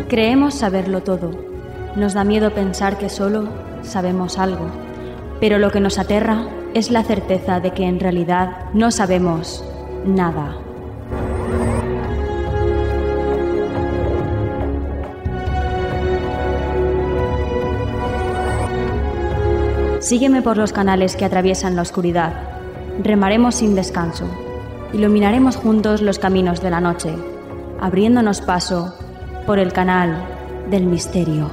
Creemos saberlo todo. Nos da miedo pensar que solo sabemos algo. Pero lo que nos aterra es la certeza de que en realidad no sabemos nada. Sígueme por los canales que atraviesan la oscuridad. Remaremos sin descanso. Iluminaremos juntos los caminos de la noche, abriéndonos paso por el canal del misterio.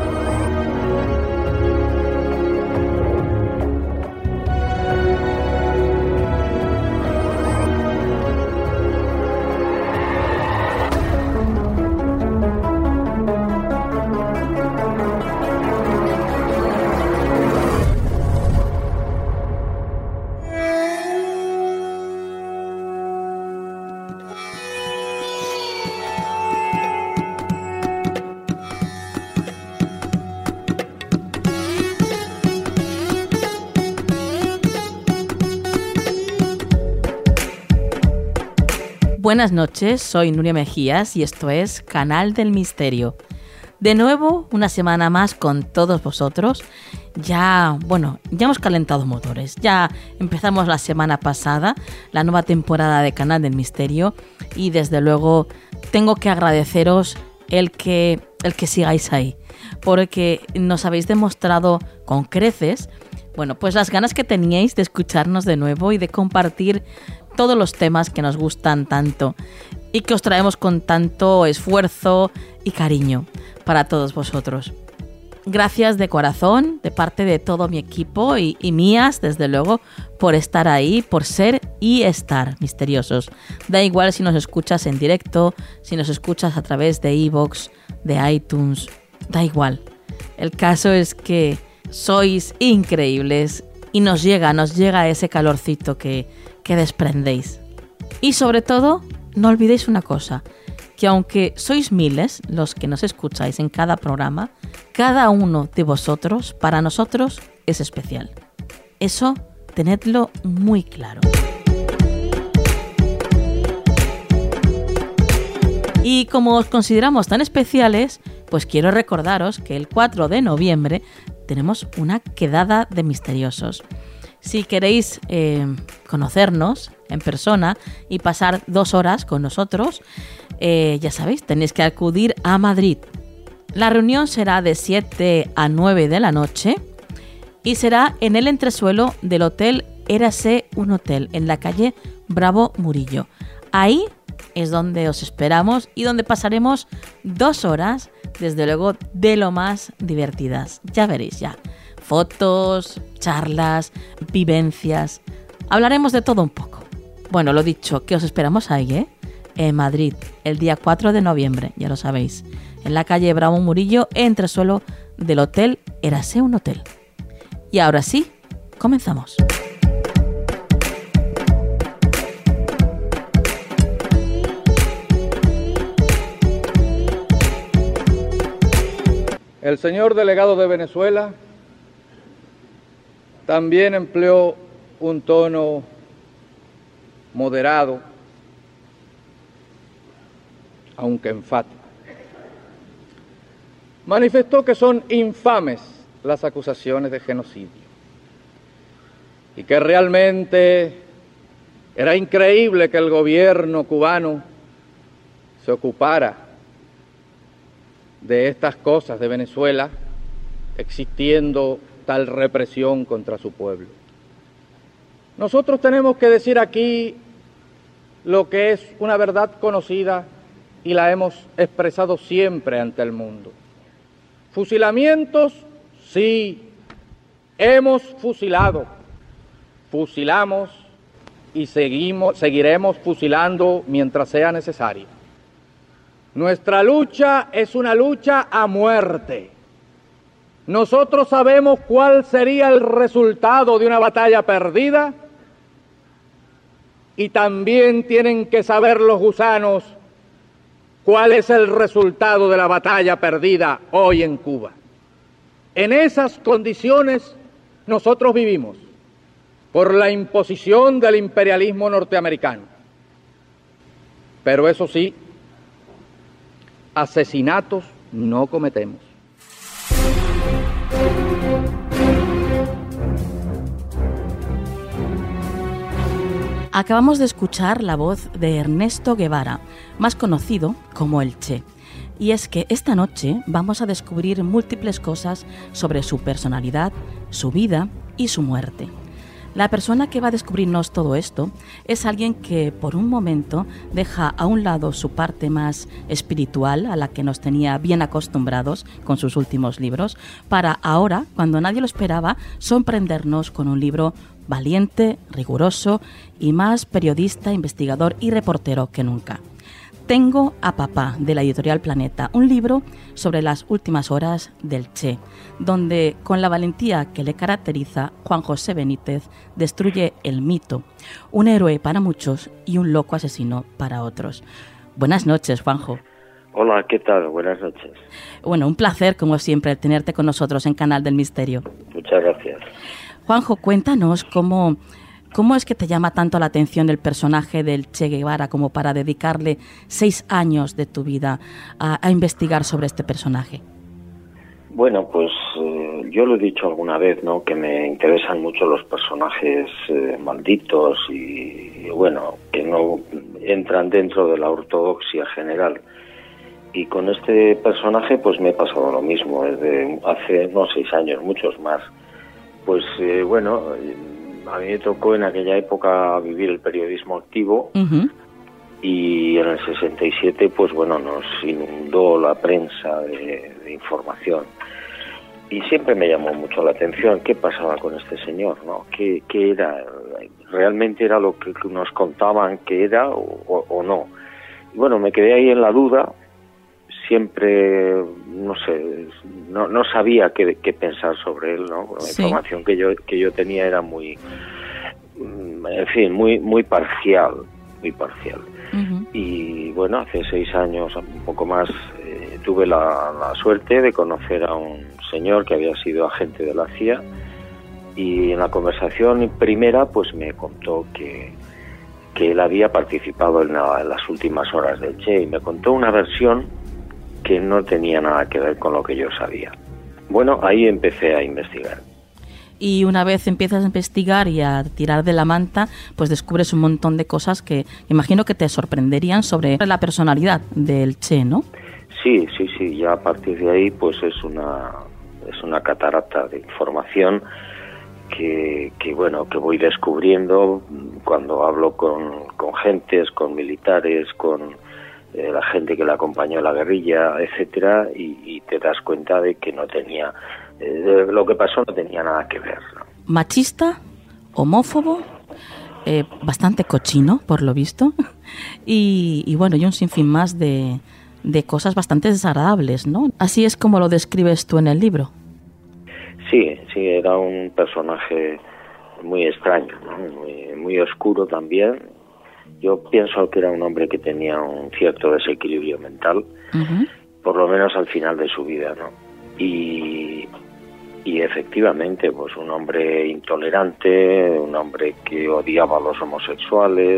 Buenas noches, soy Nuria Mejías y esto es Canal del Misterio. De nuevo, una semana más con todos vosotros. Ya hemos calentado motores. Ya empezamos la semana pasada la nueva temporada de Canal del Misterio y desde luego tengo que agradeceros el que sigáis ahí, porque nos habéis demostrado con creces, pues las ganas que teníais de escucharnos de nuevo y de compartir todos los temas que nos gustan tanto y que os traemos con tanto esfuerzo y cariño para todos vosotros. Gracias de corazón, de parte de todo mi equipo y mías, desde luego, por estar ahí, por ser y estar misteriosos. Da igual si nos escuchas en directo, si nos escuchas a través de iVoox, de iTunes, da igual. El caso es que sois increíbles y nos llega ese calorcito que desprendéis. Y sobre todo, no olvidéis una cosa, que aunque sois miles los que nos escucháis en cada programa, cada uno de vosotros, para nosotros, es especial. Eso, tenedlo muy claro. Y como os consideramos tan especiales, pues quiero recordaros que el 4 de noviembre tenemos una quedada de misteriosos. Si queréis conocernos en persona y pasar 2 horas con nosotros, ya sabéis, tenéis que acudir a Madrid. La reunión será de 7 a 9 de la noche y será en el entresuelo del Hotel Érase un Hotel, en la calle Bravo Murillo. Ahí es donde os esperamos y donde pasaremos 2 horas, desde luego, de lo más divertidas. Ya veréis, ya. Fotos, charlas, vivencias. Hablaremos de todo un poco. Bueno, lo dicho, que os esperamos ahí, en Madrid, el día 4 de noviembre, ya lo sabéis. En la calle Bravo Murillo, entresuelo del Hotel Érase un Hotel. Y ahora sí, comenzamos. El señor delegado de Venezuela también empleó un tono moderado, aunque enfático. Manifestó que son infames las acusaciones de genocidio y que realmente era increíble que el gobierno cubano se ocupara de estas cosas de Venezuela, existiendo tal represión contra su pueblo. Nosotros tenemos que decir aquí lo que es una verdad conocida y la hemos expresado siempre ante el mundo. Fusilamientos, sí, hemos fusilado, fusilamos y seguiremos fusilando mientras sea necesario. Nuestra lucha es una lucha a muerte. Nosotros sabemos cuál sería el resultado de una batalla perdida y también tienen que saber los gusanos cuál es el resultado de la batalla perdida hoy en Cuba. En esas condiciones nosotros vivimos por la imposición del imperialismo norteamericano. Pero eso sí, asesinatos no cometemos. Acabamos de escuchar la voz de Ernesto Guevara, más conocido como el Che. Y es que esta noche vamos a descubrir múltiples cosas sobre su personalidad, su vida y su muerte. La persona que va a descubrirnos todo esto es alguien que por un momento deja a un lado su parte más espiritual, a la que nos tenía bien acostumbrados con sus últimos libros, para ahora, cuando nadie lo esperaba, sorprendernos con un libro valiente, riguroso y más periodista, investigador y reportero que nunca. Tengo a Papá, de la editorial Planeta, un libro sobre las últimas horas del Che, donde, con la valentía que le caracteriza, Juan José Benítez destruye el mito, un héroe para muchos y un loco asesino para otros. Buenas noches, Juanjo. Hola, ¿qué tal? Buenas noches. Bueno, un placer, como siempre, tenerte con nosotros en Canal del Misterio. Muchas gracias. Juanjo, cuéntanos cómo es que te llama tanto la atención el personaje del Che Guevara como para dedicarle 6 años de tu vida a investigar sobre este personaje. Bueno, pues yo lo he dicho alguna vez, ¿no? Que me interesan mucho los personajes malditos y, bueno, que no entran dentro de la ortodoxia general. Y con este personaje pues me he pasado lo mismo, desde hace unos 6 años, muchos más. Pues bueno, a mí me tocó en aquella época vivir el periodismo activo. Uh-huh. Y en el 67 pues bueno, nos inundó la prensa de información. Y siempre me llamó mucho la atención qué pasaba con este señor, ¿no? ¿Qué era? ¿Realmente era lo que nos contaban que era o no? Y bueno, me quedé ahí en la duda. Siempre, no sé, no sabía qué pensar sobre él, ¿no? La información que yo tenía era muy, en fin, muy parcial, muy parcial. Uh-huh. Y bueno, hace 6 años, un poco más, tuve la suerte de conocer a un señor que había sido agente de la CIA, y en la conversación primera pues me contó que él había participado en las últimas horas del Che, y me contó una versión que no tenía nada que ver con lo que yo sabía. Bueno, ahí empecé a investigar. Y una vez empiezas a investigar y a tirar de la manta, pues descubres un montón de cosas que imagino que te sorprenderían sobre la personalidad del Che, ¿no? Sí, ya a partir de ahí pues es una catarata de información que voy descubriendo cuando hablo con gentes, con militares, con la gente que le acompañó a la guerrilla, etcétera, y te das cuenta de que no tenía, lo que pasó no tenía nada que ver, ¿no? Machista, homófobo, bastante cochino, por lo visto, y bueno, y un sinfín más de cosas bastante desagradables, ¿no? Así es como lo describes tú en el libro. Sí, era un personaje muy extraño, ¿no? Muy oscuro también. Yo pienso que era un hombre que tenía un cierto desequilibrio mental, uh-huh, por lo menos al final de su vida, ¿no? Y efectivamente, pues un hombre intolerante, un hombre que odiaba a los homosexuales,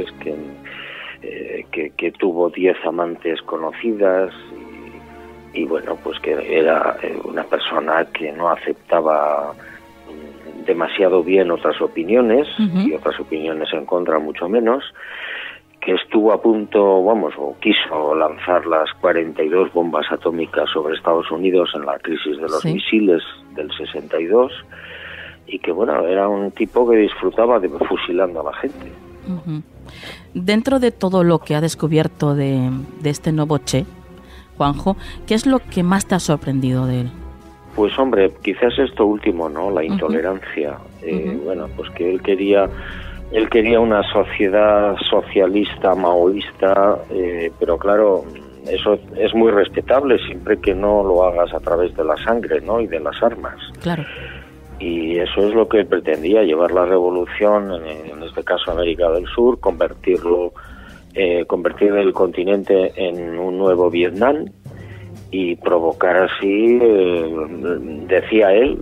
que tuvo 10 amantes conocidas y bueno, pues que era una persona que no aceptaba demasiado bien otras opiniones, uh-huh, y otras opiniones en contra mucho menos, que estuvo a punto, o quiso lanzar las 42 bombas atómicas sobre Estados Unidos en la crisis de los misiles del 62, y que bueno, era un tipo que disfrutaba de fusilando a la gente. Uh-huh. Dentro de todo lo que ha descubierto de este nuevo Che, Juanjo, ¿qué es lo que más te ha sorprendido de él? Pues hombre, quizás esto último, ¿no? La intolerancia. Uh-huh. Bueno, pues que él quería una sociedad socialista, maoísta, pero claro, eso es muy respetable siempre que no lo hagas a través de la sangre, ¿no? Y de las armas. Claro. Y eso es lo que él pretendía, llevar la revolución, en este caso América del Sur, convertir el continente en un nuevo Vietnam y provocar así, decía él,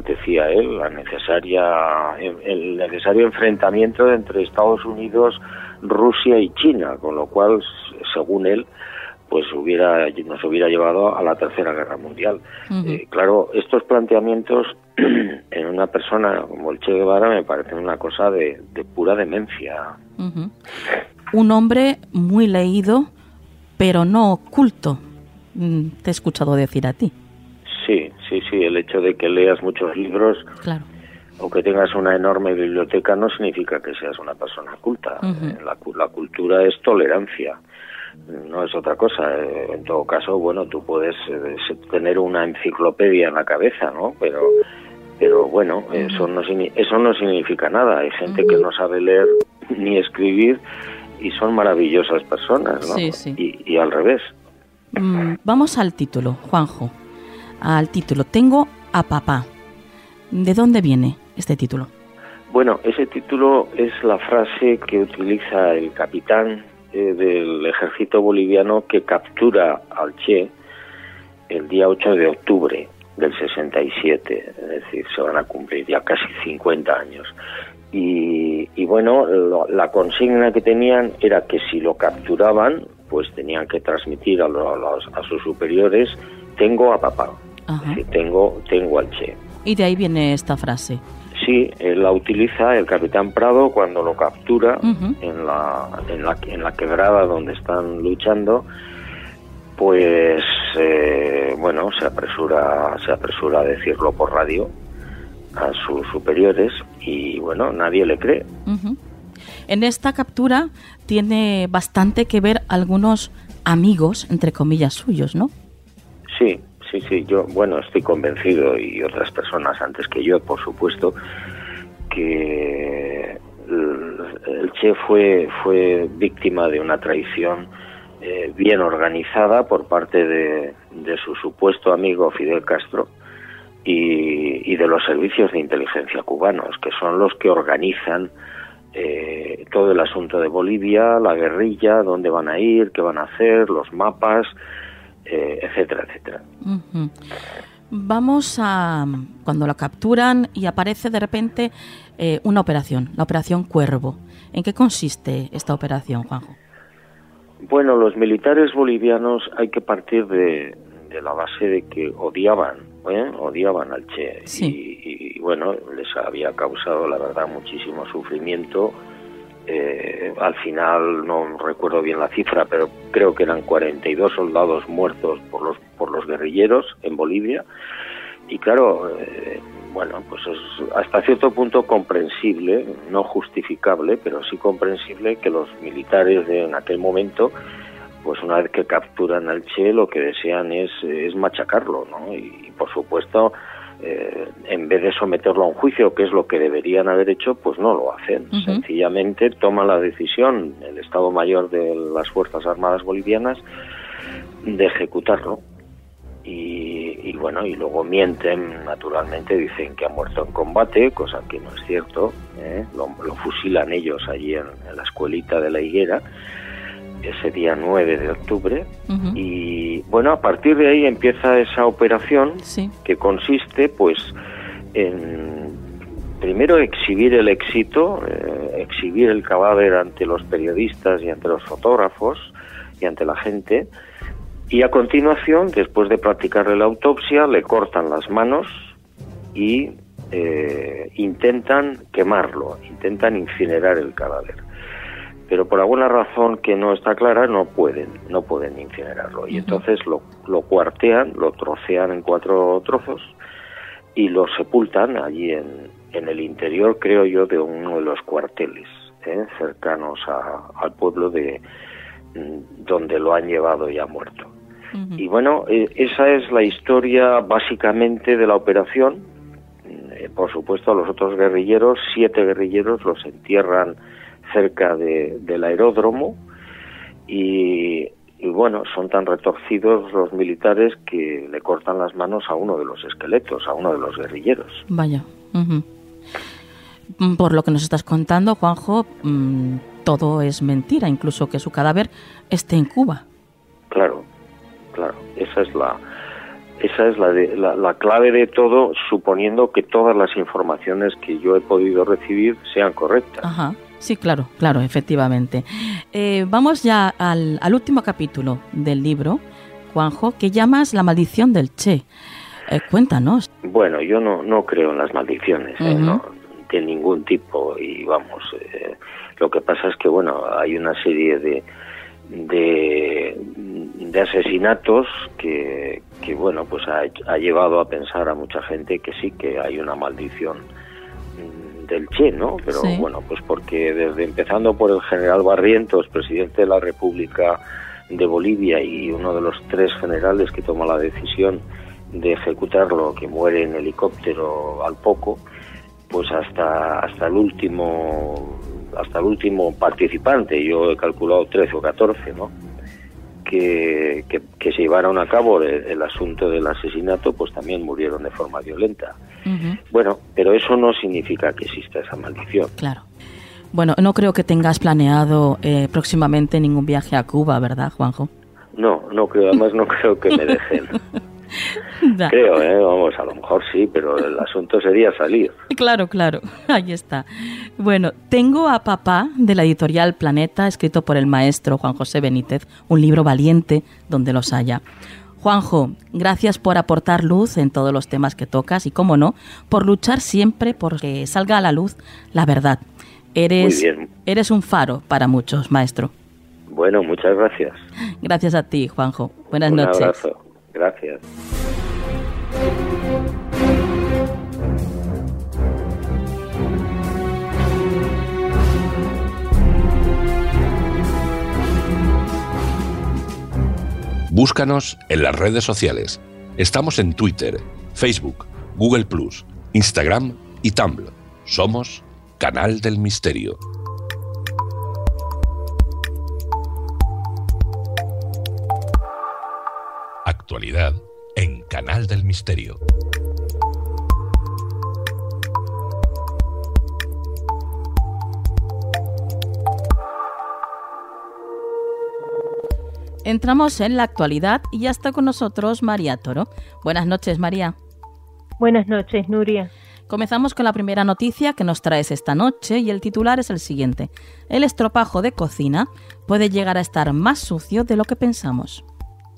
el necesario enfrentamiento entre Estados Unidos, Rusia y China, con lo cual, según él, pues nos hubiera llevado a la Tercera Guerra Mundial. Claro, estos planteamientos en una persona como el Che Guevara me parecen una cosa de pura demencia. Un hombre muy leído, pero no culto, te he escuchado decir a ti. Sí, el hecho de que leas muchos libros, claro, o que tengas una enorme biblioteca no significa que seas una persona culta. La cultura es tolerancia, no es otra cosa. En todo caso, bueno, tú puedes tener una enciclopedia en la cabeza, ¿no? Pero bueno, eso no significa nada. Hay gente que no sabe leer ni escribir y son maravillosas personas, ¿no? Sí. Y al revés. Vamos al título, Juanjo. Al título, Tengo a papá. ¿De dónde viene este título? Bueno, ese título es la frase que utiliza el capitán del ejército boliviano que captura al Che el día 8 de octubre del 67, es decir, se van a cumplir ya casi 50 años. Y bueno, la consigna que tenían era que si lo capturaban, pues tenían que transmitir a sus superiores: tengo a papá, es decir, tengo al Che. Y de ahí viene esta frase. Sí, él la utiliza el capitán Prado cuando lo captura en la quebrada donde están luchando. Pues bueno, se apresura a decirlo por radio a sus superiores y bueno, nadie le cree. En esta captura tiene bastante que ver algunos amigos, entre comillas, suyos, ¿no? Sí, yo, bueno, estoy convencido, y otras personas antes que yo, por supuesto, que el Che fue víctima de una traición bien organizada por parte de su supuesto amigo Fidel Castro y de los servicios de inteligencia cubanos, que son los que organizan todo el asunto de Bolivia, la guerrilla, dónde van a ir, qué van a hacer, los mapas, etcétera, etcétera. Vamos a cuando lo capturan y aparece de repente una operación, la Operación Cuervo. ¿En qué consiste esta operación, Juanjo? Bueno, los militares bolivianos hay que partir de la base de que odiaban al Che. Sí. Y bueno, les había causado, la verdad, muchísimo sufrimiento. Al final no recuerdo bien la cifra, pero creo que eran 42 soldados muertos por los guerrilleros en Bolivia. Y claro, bueno, pues es hasta cierto punto comprensible, no justificable, pero sí comprensible que los militares en aquel momento, pues una vez que capturan al Che, lo que desean es machacarlo, ¿no? Y por supuesto, en vez de someterlo a un juicio, que es lo que deberían haber hecho, pues no lo hacen. Sencillamente toman la decisión, el Estado Mayor de las Fuerzas Armadas Bolivianas, de ejecutarlo. Y bueno, y luego mienten, naturalmente, dicen que ha muerto en combate, cosa que no es cierto, lo fusilan ellos allí en la escuelita de La Higuera, ese día 9 de octubre, y bueno, a partir de ahí empieza esa operación, que consiste pues en primero exhibir el éxito, exhibir el cadáver ante los periodistas y ante los fotógrafos y ante la gente, y a continuación, después de practicarle la autopsia, le cortan las manos y intentan quemarlo, intentan incinerar el cadáver. Pero por alguna razón que no está clara no pueden incinerarlo. Y entonces lo cuartean, lo trocean en 4 trozos y lo sepultan allí en el interior, creo yo, de uno de los cuarteles cercanos al pueblo de donde lo han llevado ya muerto. Y bueno, esa es la historia básicamente de la operación. Por supuesto, a los otros guerrilleros, 7 guerrilleros, los entierran cerca del aeródromo y bueno, son tan retorcidos los militares que le cortan las manos a uno de los esqueletos, a uno de los guerrilleros. Vaya. Por lo que nos estás contando, Juanjo, todo es mentira, incluso que su cadáver esté en Cuba. Claro, esa es la clave de todo, suponiendo que todas las informaciones que yo he podido recibir sean correctas. Sí, claro, claro, efectivamente. Vamos ya al último capítulo del libro, Juanjo, que llamas La maldición del Che. Cuéntanos. Bueno, yo no creo en las maldiciones, Uh-huh. no, de ningún tipo, y vamos, lo que pasa es que, bueno, hay una serie de asesinatos que bueno, pues ha llevado a pensar a mucha gente que sí, que hay una maldición del Che, ¿no? Pero sí. Bueno, pues porque empezando por el general Barrientos, presidente de la República de Bolivia, y uno de los 3 generales que toma la decisión de ejecutarlo, que muere en helicóptero al poco, pues hasta el último participante, yo he calculado 13 o 14, ¿no? Que se llevaron a cabo el asunto del asesinato, pues también murieron de forma violenta. Uh-huh. Bueno, pero eso no significa que exista esa maldición. Claro. Bueno, no creo que tengas planeado próximamente ningún viaje a Cuba, ¿verdad, Juanjo? No creo, además no creo que me dejen. Da. Creo, vamos, a lo mejor sí, pero el asunto sería salir. Claro, ahí está. Bueno, tengo a Papá, de la editorial Planeta, escrito por el maestro Juan José Benítez, un libro valiente donde los haya. Juanjo, gracias por aportar luz en todos los temas que tocas y, cómo no, por luchar siempre por que salga a la luz la verdad. Eres un faro para muchos, maestro. Bueno, muchas gracias. Gracias a ti, Juanjo. Buenas noches. Un abrazo. Gracias. Búscanos en las redes sociales. Estamos en Twitter, Facebook, Google+, Instagram y Tumblr. Somos Canal del Misterio. Actualidad en Canal del Misterio. Entramos en la actualidad y ya está con nosotros María Toro. Buenas noches, María. Buenas noches, Nuria. Comenzamos con la primera noticia que nos traes esta noche y el titular es el siguiente. El estropajo de cocina puede llegar a estar más sucio de lo que pensamos.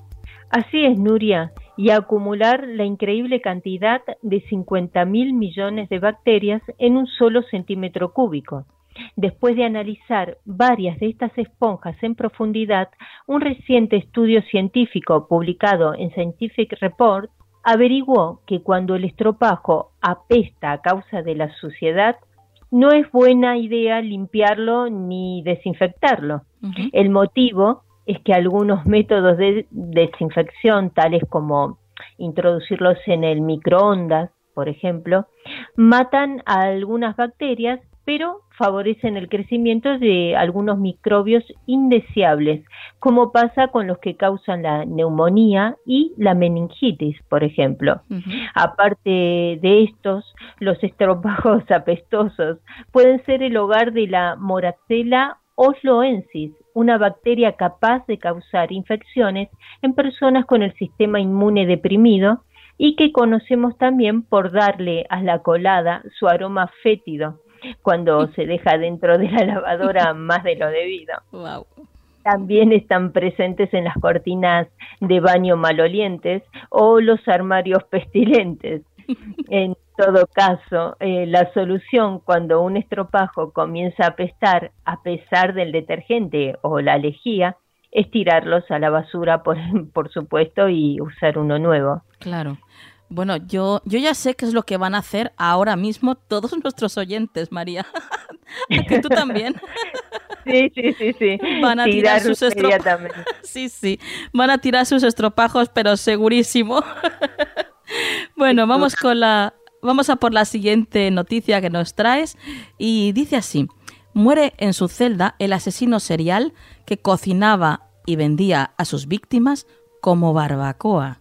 Así es, Nuria, y a acumular la increíble cantidad de 50.000 millones de bacterias en un solo centímetro cúbico. Después de analizar varias de estas esponjas en profundidad, un reciente estudio científico publicado en Scientific Report averiguó que cuando el estropajo apesta a causa de la suciedad, no es buena idea limpiarlo ni desinfectarlo. Uh-huh. El motivo es que algunos métodos de desinfección, tales como introducirlos en el microondas, por ejemplo, matan a algunas bacterias, pero favorecen el crecimiento de algunos microbios indeseables, como pasa con los que causan la neumonía y la meningitis, por ejemplo. Uh-huh. Aparte de estos, los estropajos apestosos pueden ser el hogar de la Moraxella osloensis, una bacteria capaz de causar infecciones en personas con el sistema inmune deprimido y que conocemos también por darle a la colada su aroma fétido cuando se deja dentro de la lavadora más de lo debido. Wow. También están presentes en las cortinas de baño malolientes o los armarios pestilentes. En todo caso, la solución cuando un estropajo comienza a apestar a pesar del detergente o la lejía es tirarlos a la basura, por supuesto, y usar uno nuevo. Claro. Bueno, yo ya sé qué es lo que van a hacer ahora mismo todos nuestros oyentes, María. ¿Que tú también? Sí. Van a tirar sus estropajos. Sí. Van a tirar sus estropajos, pero segurísimo. Bueno, vamos a por la siguiente noticia que nos traes y dice así: muere en su celda el asesino serial que cocinaba y vendía a sus víctimas como barbacoa.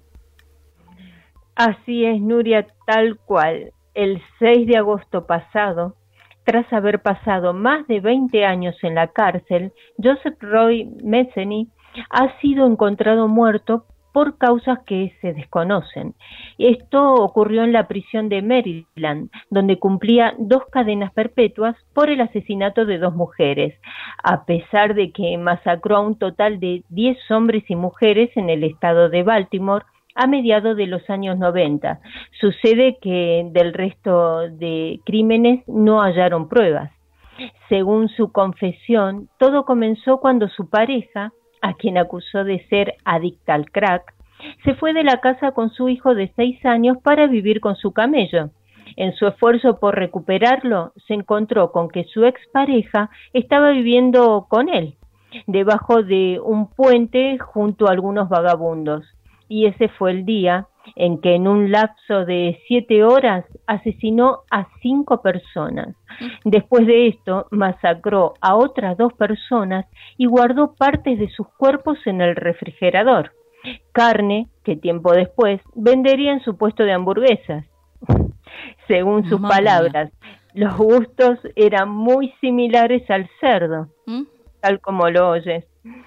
Así es, Nuria, tal cual. El 6 de agosto pasado, tras haber pasado más de 20 años en la cárcel, Joseph Roy Messeny ha sido encontrado muerto por causas que se desconocen. Esto ocurrió en la prisión de Maryland, donde cumplía 2 cadenas perpetuas por el asesinato de 2 mujeres, a pesar de que masacró a un total de 10 hombres y mujeres en el estado de Baltimore a mediados de los años 90. Sucede que del resto de crímenes no hallaron pruebas. Según su confesión, todo comenzó cuando su pareja, a quien acusó de ser adicta al crack, se fue de la casa con su hijo de 6 años para vivir con su camello. En su esfuerzo por recuperarlo, se encontró con que su expareja estaba viviendo con él, debajo de un puente junto a algunos vagabundos. Y ese fue el día en que en un lapso de 7 horas asesinó a 5 personas. Después de esto, masacró a otras 2 personas y guardó partes de sus cuerpos en el refrigerador. Carne que tiempo después vendería en su puesto de hamburguesas. Según sus palabras, los gustos eran muy similares al cerdo, tal como lo oyes.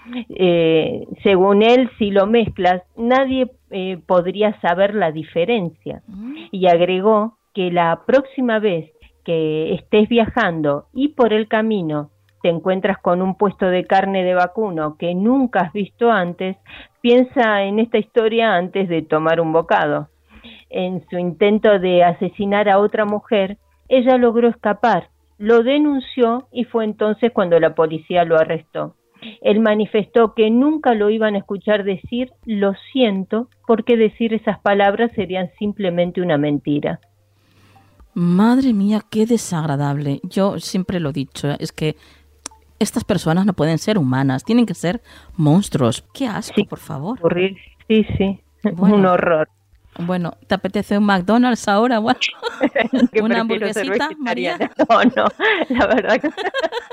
Según él, si lo mezclas, nadie podría saber la diferencia. Y agregó que la próxima vez que estés viajando y por el camino te encuentras con un puesto de carne de vacuno que nunca has visto antes, piensa en esta historia antes de tomar un bocado. En su intento de asesinar a otra mujer, ella logró escapar, lo denunció y fue entonces cuando la policía lo arrestó. Él manifestó que nunca lo iban a escuchar decir "lo siento", porque decir esas palabras serían simplemente una mentira. Madre mía, qué desagradable. Yo siempre lo he dicho, es que estas personas no pueden ser humanas, tienen que ser monstruos. Qué asco, sí, por favor. Sí, bueno, un horror. Bueno, ¿te apetece un McDonald's ahora? Bueno, ¿una hamburguesita, María? No, la verdad que...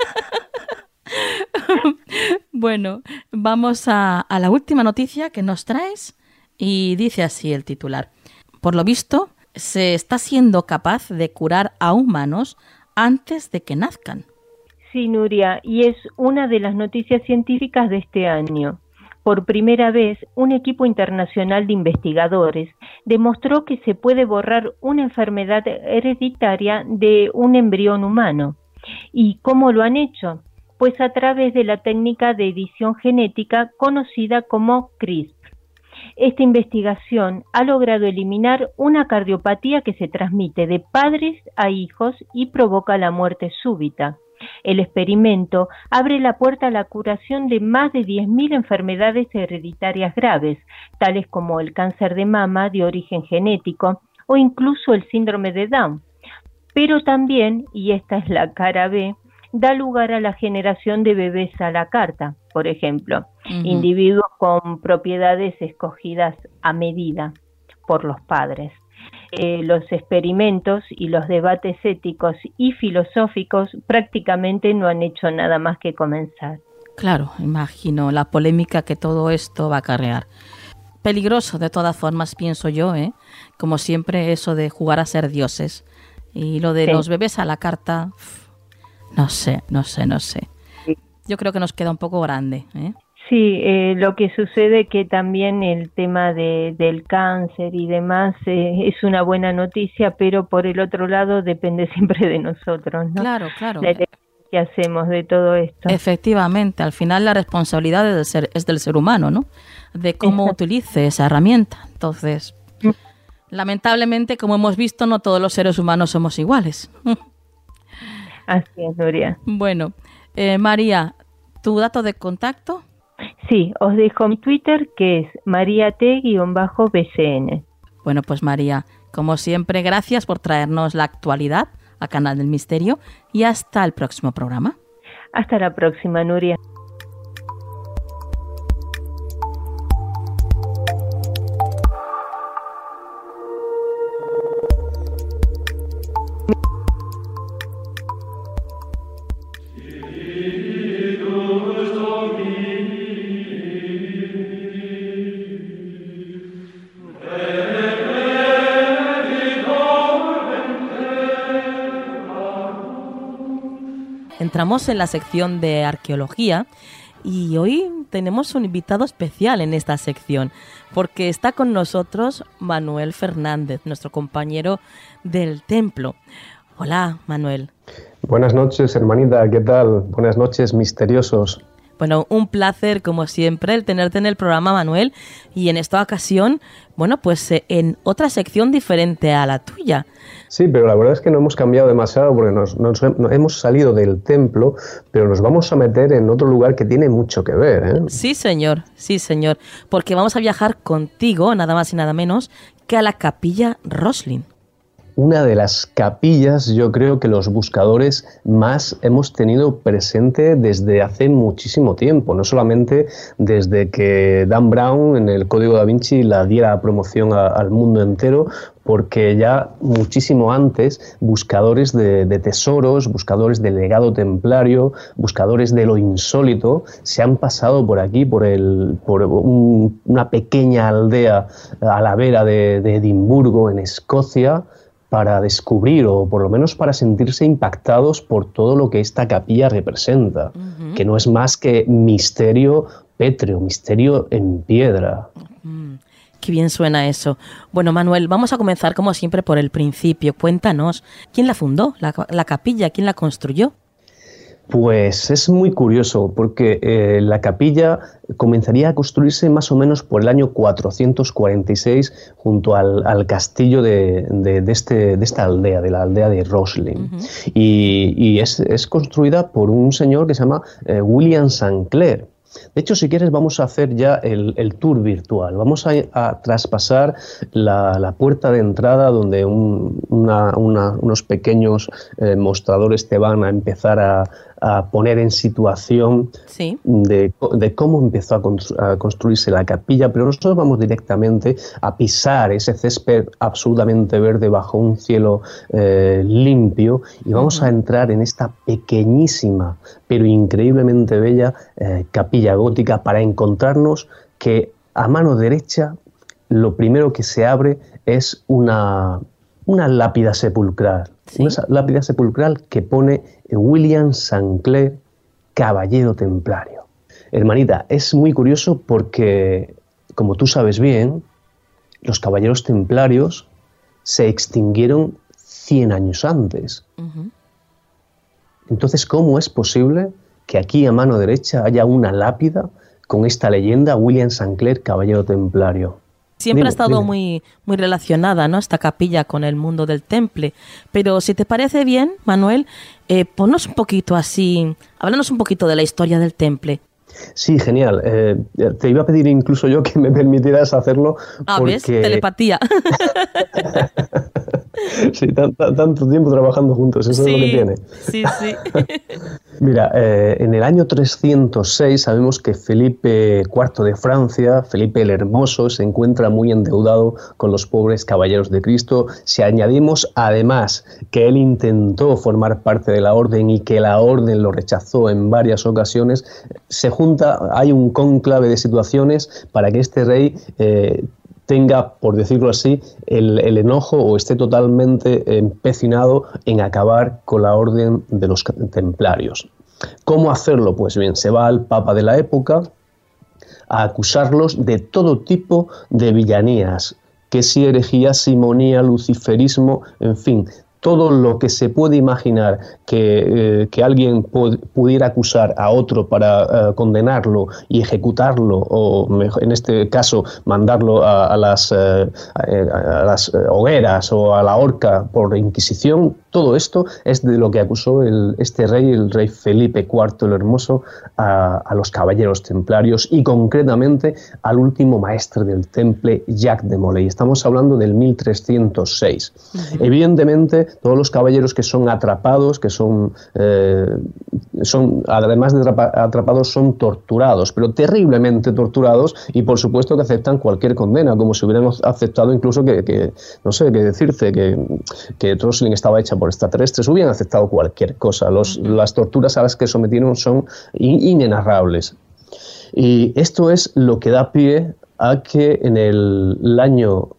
Bueno, vamos a la última noticia que nos traes y dice así el titular. Por lo visto, se está siendo capaz de curar a humanos antes de que nazcan. Sí, Nuria, y es una de las noticias científicas de este año. Por primera vez, un equipo internacional de investigadores demostró que se puede borrar una enfermedad hereditaria de un embrión humano. ¿Y cómo lo han hecho? Pues a través de la técnica de edición genética conocida como CRISPR. Esta investigación ha logrado eliminar una cardiopatía que se transmite de padres a hijos y provoca la muerte súbita. El experimento abre la puerta a la curación de más de 10.000 enfermedades hereditarias graves, tales como el cáncer de mama de origen genético o incluso el síndrome de Down. Pero también, y esta es la cara B, da lugar a la generación de bebés a la carta, por ejemplo, individuos con propiedades escogidas a medida por los padres. Los experimentos y los debates éticos y filosóficos prácticamente no han hecho nada más que comenzar. Claro, imagino la polémica que todo esto va a acarrear. Peligroso de todas formas, pienso yo, como siempre eso de jugar a ser dioses. Y lo de los bebés a la carta, no sé. Yo creo que nos queda un poco grande, Sí, lo que sucede que también el tema del cáncer y demás es una buena noticia, pero por el otro lado depende siempre de nosotros, ¿no? Claro. ¿Qué hacemos de todo esto? Efectivamente, al final la responsabilidad es del ser humano, ¿no? De cómo utilice esa herramienta. Entonces, lamentablemente, como hemos visto, no todos los seres humanos somos iguales. Así es, Nuria. Bueno, María, ¿tu dato de contacto? Sí, os dejo mi Twitter, que es mariat_bcn. Bueno, pues María, como siempre, gracias por traernos la actualidad a Canal del Misterio y hasta el próximo programa. Hasta la próxima, Nuria. Entramos en la sección de arqueología Y hoy tenemos un invitado especial en esta sección, porque está con nosotros Manuel Fernández, nuestro compañero del templo. Hola, Manuel. Buenas noches, hermanita, ¿qué tal? Buenas noches, misteriosos. Bueno, un placer, como siempre, el tenerte en el programa, Manuel, y en esta ocasión, bueno, pues en otra sección diferente a la tuya. Sí, pero la verdad es que no hemos cambiado demasiado porque nos hemos salido del templo, pero nos vamos a meter en otro lugar que tiene mucho que ver, ¿eh? Sí, señor, porque vamos a viajar contigo, nada más y nada menos, que a la Capilla Roslin. Una de las capillas, yo creo que los buscadores más hemos tenido presente desde hace muchísimo tiempo, no solamente desde que Dan Brown en el Código Da Vinci la diera promoción al mundo entero, porque ya muchísimo antes buscadores de tesoros, buscadores del legado templario, buscadores de lo insólito, se han pasado por aquí, por una pequeña aldea a la vera de Edimburgo, en Escocia, para descubrir o por lo menos para sentirse impactados por todo lo que esta capilla representa, que no es más que misterio pétreo, misterio en piedra. Qué bien suena eso. Bueno, Manuel, vamos a comenzar como siempre por el principio. Cuéntanos, ¿quién la fundó, la capilla? ¿Quién la construyó? Pues es muy curioso porque la capilla comenzaría a construirse más o menos por el año 446 junto al castillo de esta aldea, de la aldea de Roslin. Y es construida por un señor que se llama William St. Clair. De hecho, si quieres, vamos a hacer ya el tour virtual. Vamos a traspasar la puerta de entrada donde unos pequeños mostradores te van a empezar a poner en situación de cómo empezó a construirse la capilla, pero nosotros vamos directamente a pisar ese césped absolutamente verde bajo un cielo limpio y vamos a entrar en esta pequeñísima pero increíblemente bella capilla gótica para encontrarnos que a mano derecha lo primero que se abre es una lápida sepulcral. ¿Sí? Una lápida sepulcral que pone William St. Clair, caballero templario. Hermanita, es muy curioso porque, como tú sabes bien, los caballeros templarios se extinguieron 100 años antes. Entonces, ¿cómo es posible que aquí a mano derecha haya una lápida con esta leyenda, William St. Clair, caballero templario? Siempre ha estado muy relacionada, ¿no?, esta capilla con el mundo del temple. Pero si te parece bien, Manuel, ponnos un poquito así, háblanos un poquito de la historia del temple. Sí, genial. Te iba a pedir incluso yo que me permitieras hacerlo. Porque... ¿ves? Telepatía. Sí, tanto tiempo trabajando juntos, eso es lo que tiene. Sí. Mira, en el año 306 sabemos que Felipe IV de Francia, Felipe el Hermoso, se encuentra muy endeudado con los pobres caballeros de Cristo. Si añadimos además que él intentó formar parte de la orden y que la orden lo rechazó en varias ocasiones, hay un cónclave de situaciones para que este rey tenga, por decirlo así, el enojo o esté totalmente empecinado en acabar con la orden de los templarios. ¿Cómo hacerlo? Pues bien, se va al papa de la época a acusarlos de todo tipo de villanías, que si herejía, simonía, luciferismo, en fin, todo lo que se puede imaginar que alguien pudiera acusar a otro para condenarlo y ejecutarlo, o en este caso mandarlo a las hogueras o a la horca por inquisición, todo esto es de lo que acusó el rey Felipe IV el Hermoso a los caballeros templarios y concretamente al último maestre del temple, Jacques de Molay. Estamos hablando del 1306. Evidentemente, todos los caballeros que son atrapados, que son además de atrapados, son torturados, pero terriblemente torturados, y por supuesto que aceptan cualquier condena, como si hubieran aceptado incluso que no sé qué decirte, que Roslin estaba hecha por extraterrestres, hubieran aceptado cualquier cosa. Las torturas a las que sometieron son inenarrables. Y esto es lo que da pie a que en el año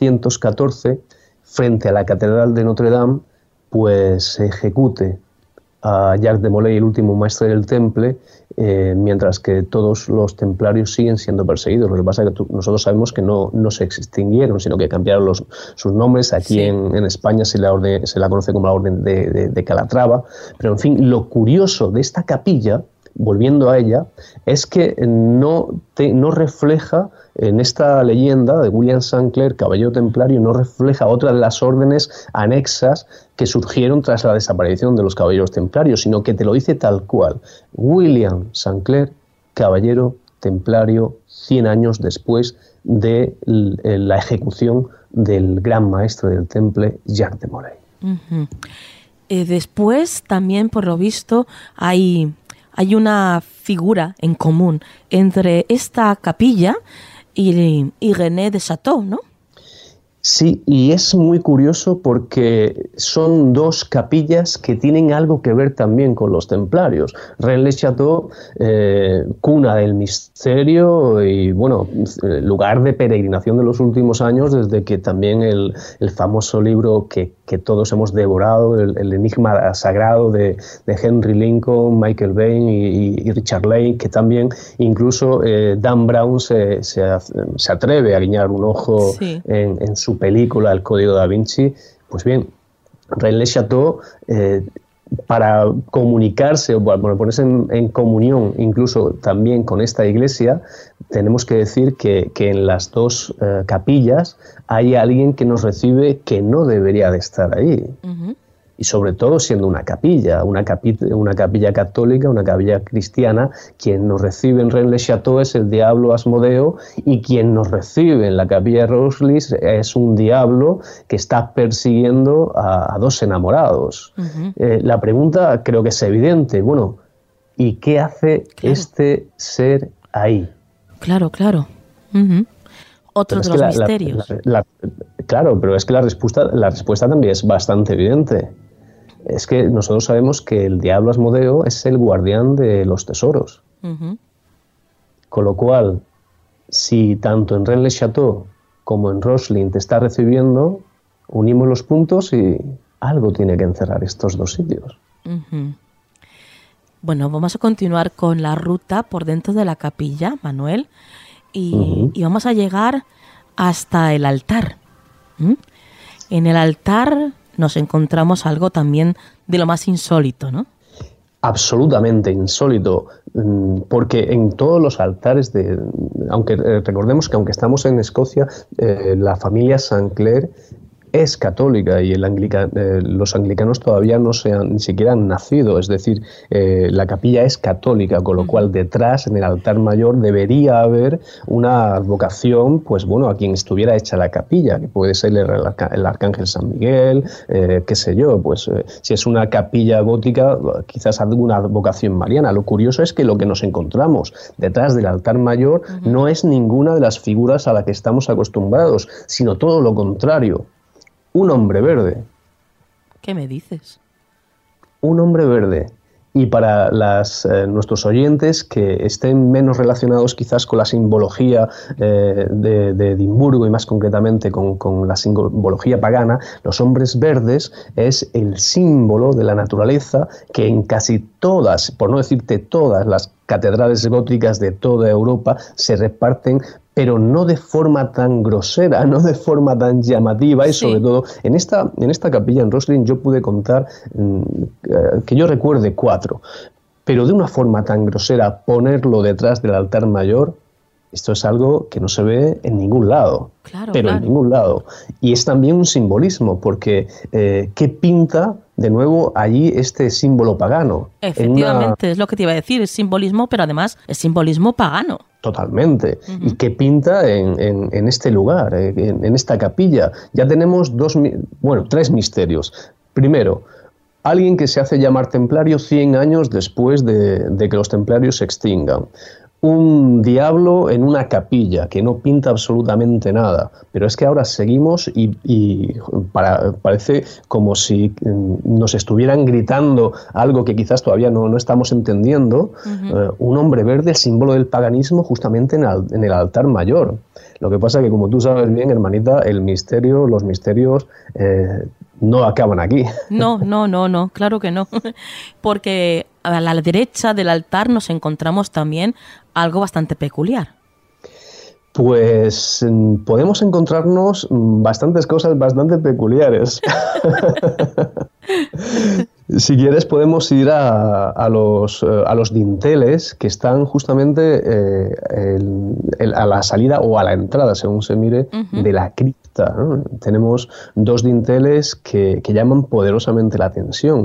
1314, frente a la Catedral de Notre Dame, pues se ejecute a Jacques de Molay, el último maestre del Temple, mientras que todos los templarios siguen siendo perseguidos. Lo que pasa es que nosotros sabemos que no se extinguieron, sino que cambiaron sus nombres. Aquí sí. en España se la conoce como la Orden de Calatrava. Pero, en fin, lo curioso de esta capilla, volviendo a ella, es que no refleja, en esta leyenda de William St. Clair, caballero templario, no refleja otra de las órdenes anexas que surgieron tras la desaparición de los caballeros templarios, sino que te lo dice tal cual: William St. Clair, caballero templario, 100 años después de la ejecución del gran maestre del Temple, Jacques de Molay. Uh-huh. Después, también, por lo visto, hay una figura en común entre esta capilla y René de Chateau, ¿no? Sí, y es muy curioso porque son dos capillas que tienen algo que ver también con los templarios. Rennes-le-Château, cuna del misterio y, bueno, lugar de peregrinación de los últimos años, desde que también el famoso libro que todos hemos devorado, el enigma sagrado de Henry Lincoln, Michael Bain y Richard Lake, que también incluso Dan Brown se atreve a guiñar un ojo sí. en su película El Código da Vinci. Pues bien, Rennes-le-Château, para comunicarse o para ponerse en comunión incluso también con esta iglesia, tenemos que decir que en las dos capillas hay alguien que nos recibe que no debería de estar ahí. Uh-huh. Y sobre todo siendo una capilla católica, una capilla cristiana. Quien nos recibe en Rennes-le-Château es el diablo Asmodeo, y quien nos recibe en la capilla de Roslis es un diablo que está persiguiendo a dos enamorados. Uh-huh. La pregunta creo que es evidente. Bueno, ¿y qué hace este ser ahí? Claro. Uh-huh. Otro de los misterios. Claro, pero es que la respuesta también es bastante evidente. Es que nosotros sabemos que el diablo Asmodeo es el guardián de los tesoros. Uh-huh. Con lo cual, si tanto en Rennes-le-Château como en Roslin te está recibiendo, unimos los puntos y algo tiene que encerrar estos dos sitios. Uh-huh. Bueno, vamos a continuar con la ruta por dentro de la capilla, Manuel, y vamos a llegar hasta el altar. En el altar nos encontramos algo también de lo más insólito, ¿no? Absolutamente insólito, porque en todos los altares recordemos que aunque estamos en Escocia, la familia St. Clair es católica y los anglicanos todavía ni siquiera han nacido, es decir, la capilla es católica, con lo cual detrás, en el altar mayor, debería haber una advocación, pues bueno, a quien estuviera hecha la capilla, que puede ser el arcángel San Miguel, qué sé yo, pues si es una capilla gótica, quizás alguna advocación mariana. Lo curioso es que lo que nos encontramos detrás del altar mayor no es ninguna de las figuras a las que estamos acostumbrados, sino todo lo contrario. Un hombre verde. ¿Qué me dices? Un hombre verde. Y para nuestros oyentes que estén menos relacionados quizás con la simbología de Edimburgo y más concretamente con la simbología pagana, los hombres verdes es el símbolo de la naturaleza que en casi todas, por no decirte todas, las catedrales góticas de toda Europa se reparten, pero no de forma tan grosera, no de forma tan llamativa, y sobre todo en esta capilla en Roslin yo pude contar, que yo recuerde 4, pero de una forma tan grosera ponerlo detrás del altar mayor, esto es algo que no se ve en ningún lado, en ningún lado. Y es también un simbolismo, porque ¿qué pinta de nuevo allí este símbolo pagano? Efectivamente, es lo que te iba a decir, es simbolismo, pero además es simbolismo pagano. Totalmente. Uh-huh. ¿Y qué pinta en este lugar, en esta capilla? Ya tenemos 3 misterios. Primero, alguien que se hace llamar templario 100 años después de que los templarios se extingan. Un diablo en una capilla que no pinta absolutamente nada, pero es que ahora seguimos y parece como si nos estuvieran gritando algo que quizás todavía no estamos entendiendo. Uh-huh. Un hombre verde, el símbolo del paganismo, justamente en el altar mayor. Lo que pasa es que, como tú sabes bien, hermanita, los misterios no acaban aquí. No, claro que no. Porque a la derecha del altar nos encontramos también algo bastante peculiar. Pues podemos encontrarnos bastantes cosas bastante peculiares. Si quieres podemos ir a los dinteles que están justamente a la salida o a la entrada, según se mire, de la cripta, ¿no? Tenemos dos dinteles que llaman poderosamente la atención,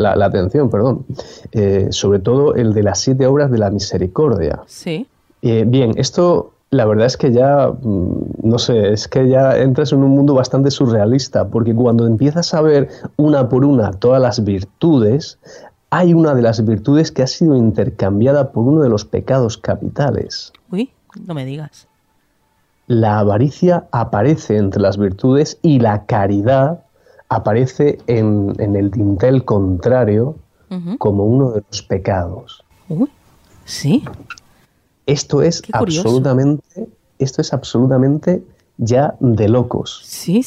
sobre todo el de las 7 obras de la misericordia. Sí. Bien, esto... La verdad es que ya, no sé, es que ya entras en un mundo bastante surrealista, porque cuando empiezas a ver una por una todas las virtudes, hay una de las virtudes que ha sido intercambiada por uno de los pecados capitales. Uy, no me digas. La avaricia aparece entre las virtudes y la caridad aparece en el dintel contrario como uno de los pecados. Uy, sí. Esto es absolutamente ya de locos. Sí.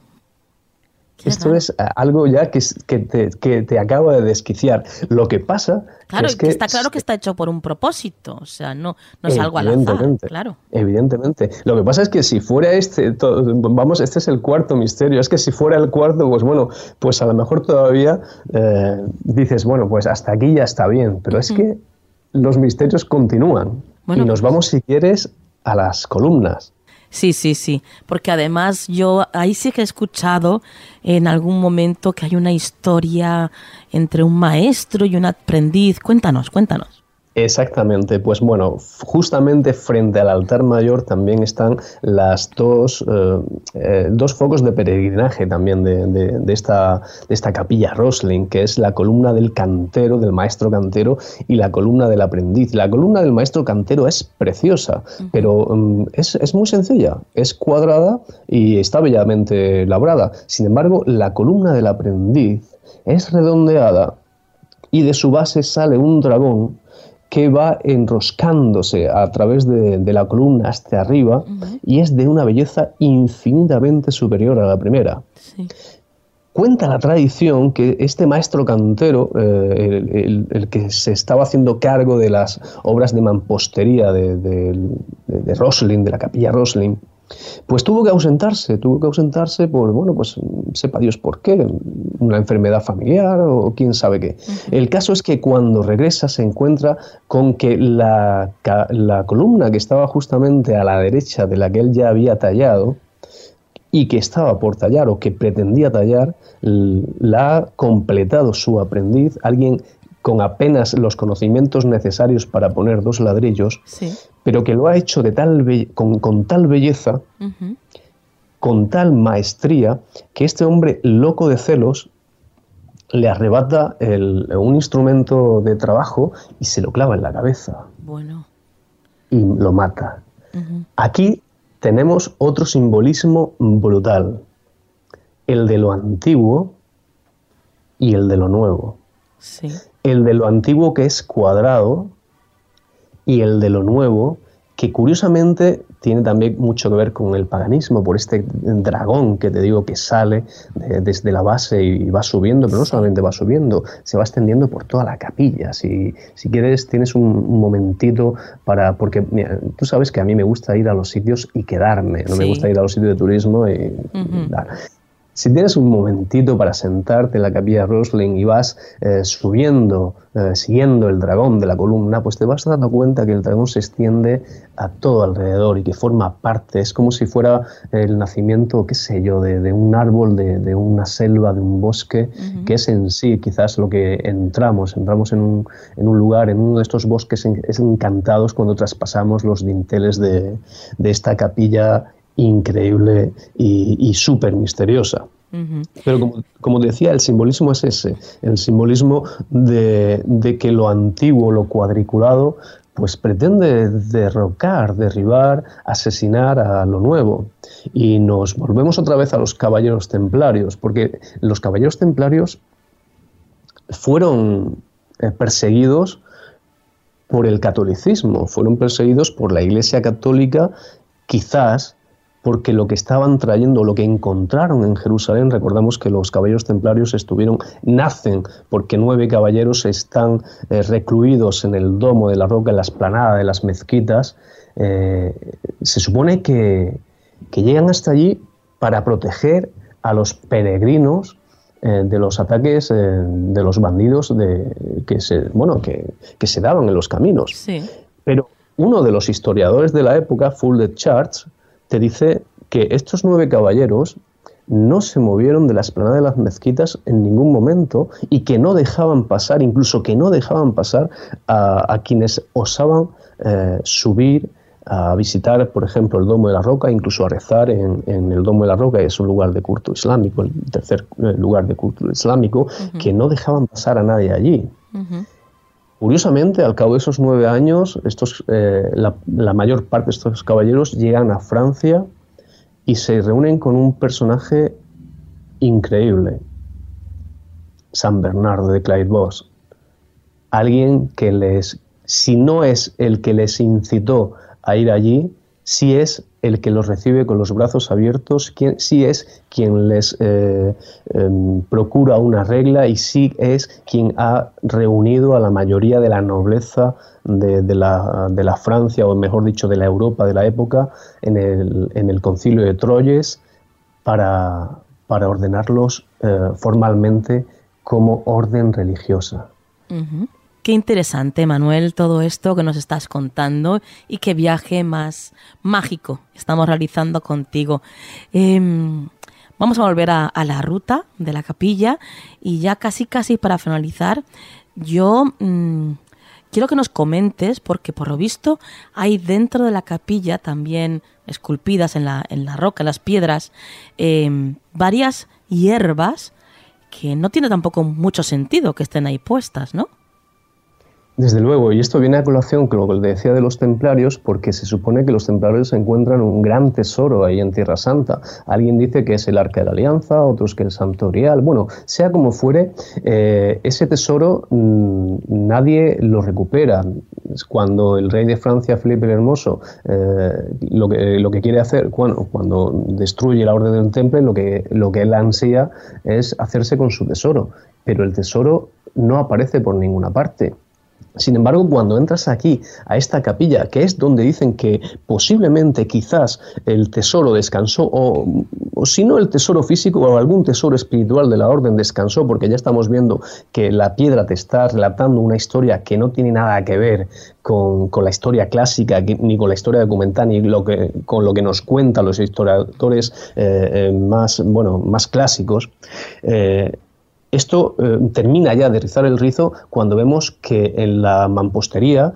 Esto es algo ya que te acaba de desquiciar. Lo que pasa es que está claro que está hecho por un propósito, o sea, no es algo al azar, claro. Evidentemente. Lo que pasa es que si fuera este es el cuarto misterio. Es que si fuera el cuarto, pues bueno, pues a lo mejor todavía dices, bueno, pues hasta aquí ya está bien. Pero es que los misterios continúan. Bueno, y nos vamos, si quieres, a las columnas. Sí, porque además yo ahí sí que he escuchado en algún momento que hay una historia entre un maestro y un aprendiz. Cuéntanos. Exactamente, pues bueno, justamente frente al altar mayor también están las dos focos de peregrinaje también de esta capilla Rosslyn, que es la columna del cantero, del maestro cantero, y la columna del aprendiz. La columna del maestro cantero es preciosa, pero es muy sencilla, es cuadrada y está bellamente labrada. Sin embargo, la columna del aprendiz es redondeada y de su base sale un dragón que va enroscándose a través de la columna hasta arriba y es de una belleza infinitamente superior a la primera. Sí. Cuenta la tradición que este maestro cantero, el que se estaba haciendo cargo de las obras de mampostería de Rosslyn, de la capilla Rosslyn, pues tuvo que ausentarse por, bueno, pues sepa Dios por qué, una enfermedad familiar o quién sabe qué. El caso es que cuando regresa se encuentra con que la columna que estaba justamente a la derecha de la que él ya había tallado y que estaba por tallar o que pretendía tallar, la ha completado su aprendiz, alguien con apenas los conocimientos necesarios para poner 2 ladrillos, sí, pero que lo ha hecho de con tal belleza, con tal maestría, que este hombre loco de celos le arrebata un instrumento de trabajo y se lo clava en la cabeza. Bueno. Y lo mata. Aquí tenemos otro simbolismo brutal, el de lo antiguo y el de lo nuevo. Sí. El de lo antiguo, que es cuadrado, y el de lo nuevo, que curiosamente tiene también mucho que ver con el paganismo, por este dragón que te digo que sale desde la base y va subiendo, pero no solamente va subiendo, se va extendiendo por toda la capilla. Si quieres, tienes un momentito porque mira, tú sabes que a mí me gusta ir a los sitios y quedarme, no me gusta ir a los sitios de turismo y dar. Si tienes un momentito para sentarte en la capilla Rosslyn y vas subiendo, siguiendo el dragón de la columna, pues te vas dando cuenta que el dragón se extiende a todo alrededor y que forma parte. Es como si fuera el nacimiento, qué sé yo, de un árbol, de una selva, de un bosque, que es en sí quizás lo que entramos en un lugar, en uno de estos bosques encantados cuando traspasamos los dinteles de esta capilla increíble y súper misteriosa. Pero como decía, el simbolismo es ese, el simbolismo de que lo antiguo, lo cuadriculado, pues pretende derribar, asesinar a lo nuevo. Y nos volvemos otra vez a los caballeros templarios, porque los caballeros templarios fueron perseguidos por el catolicismo, fueron perseguidos por la Iglesia Católica, quizás porque lo que estaban trayendo, lo que encontraron en Jerusalén, recordamos que los caballeros templarios nacen porque 9 caballeros están recluidos en el domo de la roca, en la explanada de las mezquitas. Se supone que llegan hasta allí para proteger a los peregrinos de los ataques de los bandidos que se daban en los caminos. Sí. Pero uno de los historiadores de la época, Fulton Charts, te dice que estos 9 caballeros no se movieron de la explanada de las mezquitas en ningún momento y que no dejaban pasar, incluso que no dejaban pasar a quienes osaban subir a visitar, por ejemplo, el Domo de la Roca, incluso a rezar en el Domo de la Roca, que es un lugar de culto islámico, el tercer lugar de culto islámico, que no dejaban pasar a nadie allí. Curiosamente, al cabo de esos 9 años, la mayor parte de estos caballeros llegan a Francia y se reúnen con un personaje increíble, San Bernardo de Clairvaux, alguien que si no es el que les incitó a ir allí, sí es el que los recibe con los brazos abiertos, sí es quien les procura una regla y sí es quien ha reunido a la mayoría de la nobleza de la Francia, o mejor dicho, de la Europa de la época, en el concilio de Troyes para ordenarlos formalmente como orden religiosa. Qué interesante, Manuel, todo esto que nos estás contando y qué viaje más mágico estamos realizando contigo. Vamos a volver a la ruta de la capilla y ya casi para finalizar, yo quiero que nos comentes, porque por lo visto hay dentro de la capilla también esculpidas en la roca, en las piedras, varias hierbas que no tiene tampoco mucho sentido que estén ahí puestas, ¿no? Desde luego, y esto viene a colación con lo que decía de los templarios, porque se supone que los templarios encuentran un gran tesoro ahí en Tierra Santa. Alguien dice que es el Arca de la Alianza, otros que el Santo Grial. Bueno, sea como fuere, ese tesoro nadie lo recupera. Cuando el rey de Francia, Felipe el Hermoso, lo que quiere hacer, cuando destruye la Orden del Temple, lo que él ansía es hacerse con su tesoro. Pero el tesoro no aparece por ninguna parte. Sin embargo, cuando entras aquí, a esta capilla, que es donde dicen que posiblemente quizás el tesoro descansó, o si no el tesoro físico, o algún tesoro espiritual de la orden descansó, porque ya estamos viendo que la piedra te está relatando una historia que no tiene nada que ver con la historia clásica, ni con la historia documental, ni con lo que nos cuentan los historiadores más clásicos. Esto termina ya de rizar el rizo cuando vemos que en la mampostería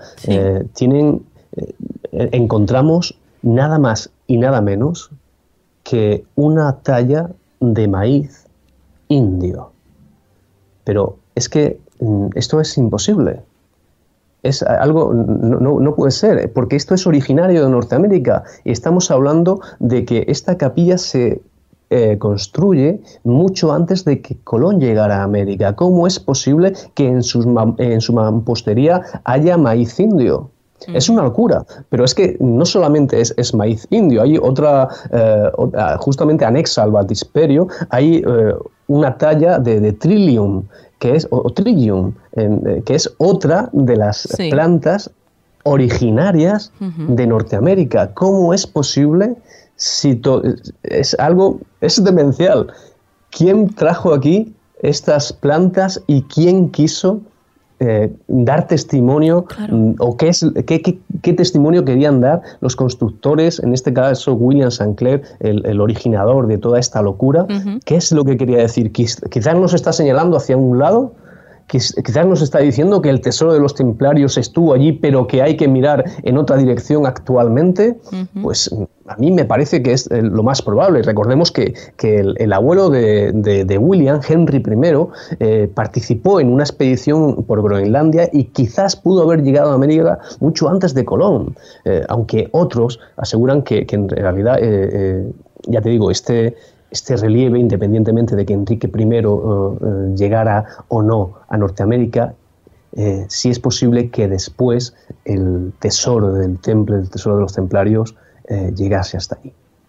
encontramos nada más y nada menos que una talla de maíz indio. Pero es que esto es imposible. Es algo, no puede ser, porque esto es originario de Norteamérica y estamos hablando de que esta capilla se construye mucho antes de que Colón llegara a América. ¿Cómo es posible que en su mampostería haya maíz indio? Es una locura, pero es que no solamente es maíz indio, hay otra, justamente anexa al baptisterio, hay una talla de trillium, que es otra de las plantas originarias de Norteamérica. ¿Cómo es posible? Es demencial. ¿Quién trajo aquí estas plantas y quién quiso dar testimonio? Claro. ¿O qué testimonio querían dar los constructores, en este caso William St. Clair, el originador de toda esta locura? ¿Qué es lo que quería decir? Quizás nos está señalando hacia un lado, quizás nos está diciendo que el tesoro de los templarios estuvo allí, pero que hay que mirar en otra dirección actualmente. Pues a mí me parece que es lo más probable. Recordemos que el abuelo de William, Henry I, participó en una expedición por Groenlandia y quizás pudo haber llegado a América mucho antes de Colón, aunque otros aseguran que en realidad, ya te digo, este relieve, independientemente de que Enrique I llegara o no a Norteamérica, sí es posible que después el tesoro del temple, el tesoro de los templarios, llegase hasta ahí.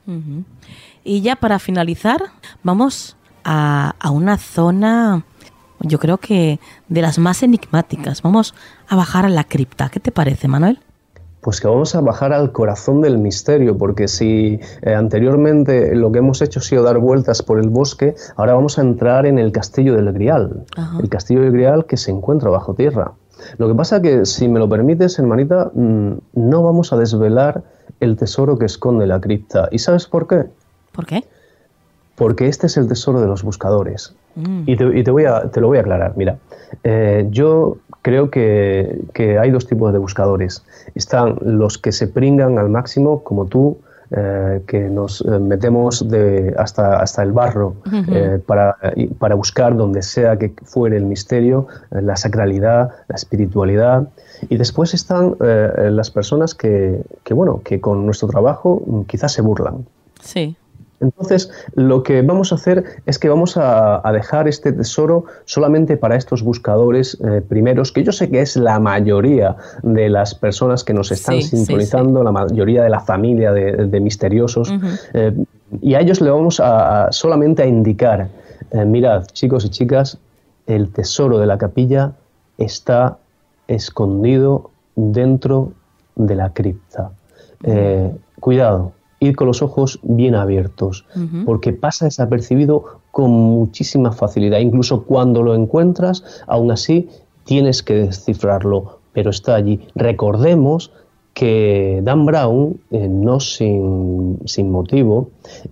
Uh-huh. Y ya para finalizar, vamos a una zona, yo creo que de las más enigmáticas. Vamos a bajar a la cripta. ¿Qué te parece, Manuel? Pues que vamos a bajar al corazón del misterio, porque si anteriormente lo que hemos hecho ha sido dar vueltas por el bosque, ahora vamos a entrar en el Castillo del Grial. Ajá. El Castillo del Grial que se encuentra bajo tierra. Lo que pasa que, si me lo permites, hermanita, no vamos a desvelar el tesoro que esconde la cripta. ¿Y sabes por qué? ¿Por qué? Porque este es el tesoro de los buscadores. Y te lo voy a aclarar. Mira, yo creo que hay dos tipos de buscadores. Están los que se pringan al máximo, como tú, que nos metemos hasta el barro para buscar donde sea que fuere el misterio, la sacralidad, la espiritualidad. Y después están las personas que con nuestro trabajo quizás se burlan. Sí. Entonces, lo que vamos a hacer es que vamos a dejar este tesoro solamente para estos buscadores primeros, que yo sé que es la mayoría de las personas que nos están sintonizando, la mayoría de la familia de misteriosos, y a ellos le vamos solamente a indicar, mirad, chicos y chicas, el tesoro de la capilla está escondido dentro de la cripta. Cuidado. Ir con los ojos bien abiertos, porque pasa desapercibido con muchísima facilidad. Incluso cuando lo encuentras, aún así tienes que descifrarlo, pero está allí. Recordemos que Dan Brown, no sin motivo,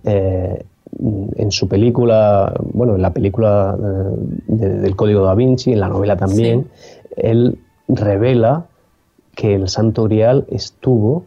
en su película, en la película del Código Da Vinci, en la novela también, él revela que el Santo Grial estuvo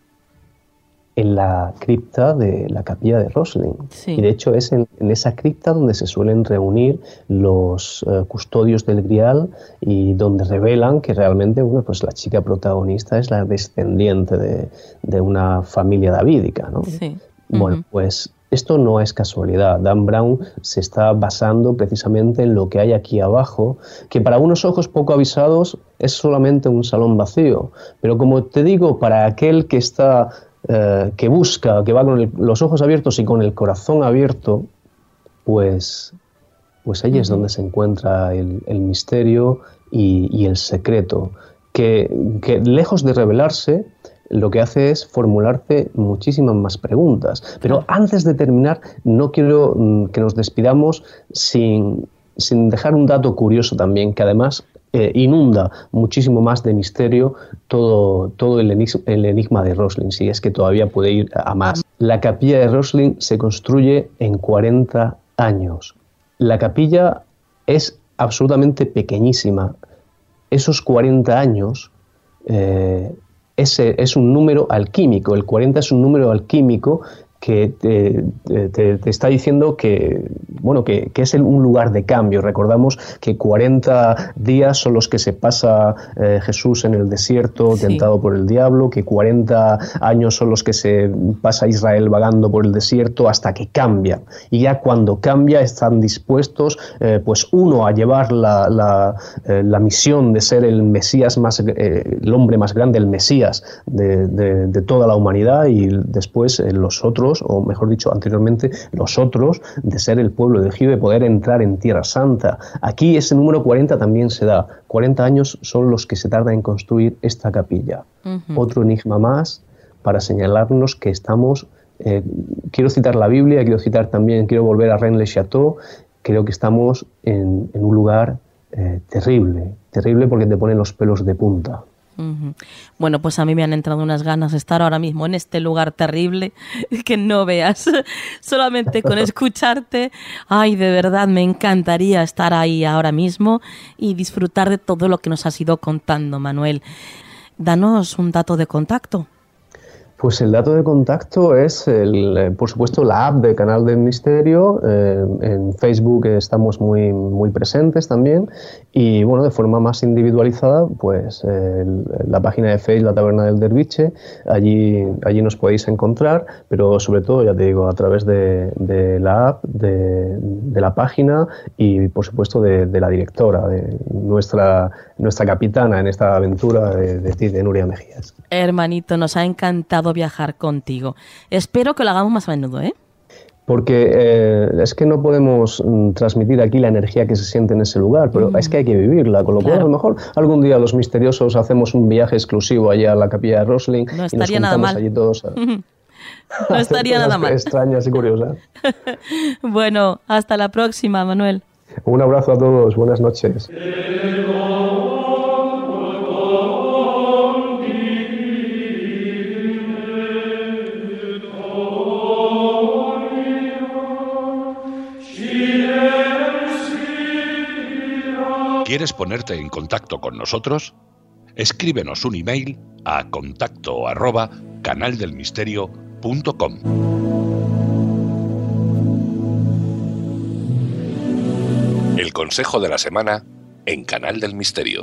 en la cripta de la capilla de Rosslyn. Sí. Y de hecho es en esa cripta donde se suelen reunir los custodios del Grial y donde revelan que realmente pues la chica protagonista es la descendiente de una familia davídica, ¿no? Sí. Bueno, pues esto no es casualidad. Dan Brown se está basando precisamente en lo que hay aquí abajo, que para unos ojos poco avisados es solamente un salón vacío. Pero como te digo, para aquel que está que busca, que va con los ojos abiertos y con el corazón abierto, pues ahí es donde se encuentra el misterio y el secreto, que lejos de revelarse, lo que hace es formularte muchísimas más preguntas. Pero antes de terminar, no quiero que nos despidamos sin dejar un dato curioso también, que además inunda muchísimo más de misterio todo el enigma de Rosslyn, si es que todavía puede ir a más. La capilla de Rosslyn se construye en 40 años. La capilla es absolutamente pequeñísima. Esos 40 años es un número alquímico. El 40 es un número alquímico que te está diciendo que es un lugar de cambio. Recordamos que 40 días son los que se pasa Jesús en el desierto, tentado por el diablo, que 40 años son los que se pasa Israel vagando por el desierto hasta que cambia. Y ya cuando cambia están dispuestos, uno, a llevar la misión de ser el Mesías el hombre más grande, el Mesías de toda la humanidad, y después los otros, o mejor dicho, anteriormente, los otros, de ser el pueblo elegido, de poder entrar en Tierra Santa. Aquí ese número 40 también se da. 40 años son los que se tarda en construir esta capilla. Otro enigma más para señalarnos que estamos... quiero citar la Biblia, quiero volver a Rennes le Château. Creo que estamos en un lugar terrible porque te ponen los pelos de punta. Bueno, pues a mí me han entrado unas ganas de estar ahora mismo en este lugar terrible que no veas. Solamente con escucharte, ay, de verdad me encantaría estar ahí ahora mismo y disfrutar de todo lo que nos has ido contando, Manuel. Danos un dato de contacto. Pues el dato de contacto es, por supuesto, la app de Canal del Misterio. En Facebook estamos muy, muy presentes también. Y bueno, de forma más individualizada, pues la página de Facebook, La Taberna del Derviche, allí nos podéis encontrar, pero sobre todo, ya te digo, a través de la app, de la página y, por supuesto, de la directora, de nuestra capitana en esta aventura de Nuria Mejías. Hermanito, nos ha encantado encantado viajar contigo. Espero que lo hagamos más a menudo, ¿eh? Porque es que no podemos transmitir aquí la energía que se siente en ese lugar, pero es que hay que vivirla, con lo cual a lo mejor algún día los misteriosos hacemos un viaje exclusivo allá a la capilla de Rosling no y nos juntamos allí todos no estaría nada mal. Extrañas y curiosas. Bueno, hasta la próxima, Manuel. Un abrazo a todos, buenas noches. ¿Quieres ponerte en contacto con nosotros? Escríbenos un email a contacto@canaldelmisterio.com. El consejo de la semana en Canal del Misterio.